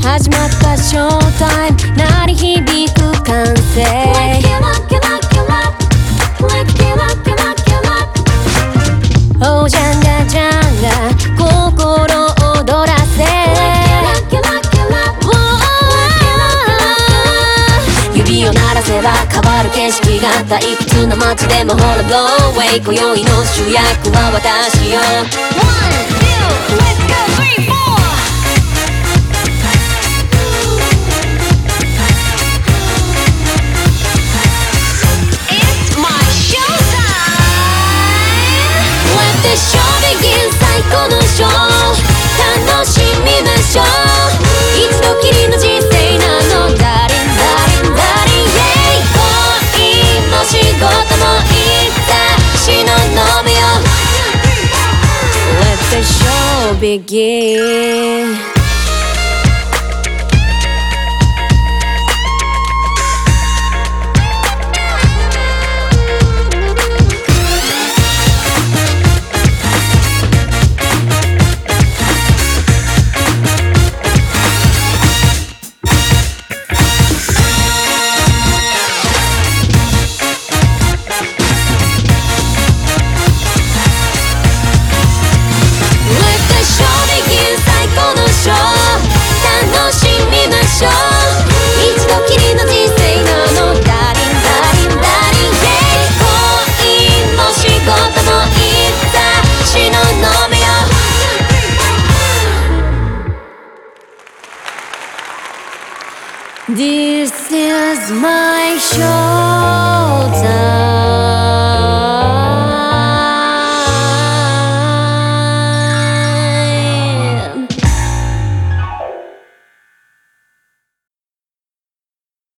始まったショータイム鳴り響く歓声 Oh ジャンガジャンガ心躍らせ指を鳴らせば変わる景色が退屈な街でもほら Go away 今宵の主役は私よ One, two, let's go, three, fourショーbegin 最高のショー楽しみましょう一度きりの人生なのダリンダリンダリン Yeah 恋も仕事もいざ忍びよ Let the show begin一度きりの人生なのダリンダリンダリン Yeah 恋も仕事もいざ忍びよ This is my show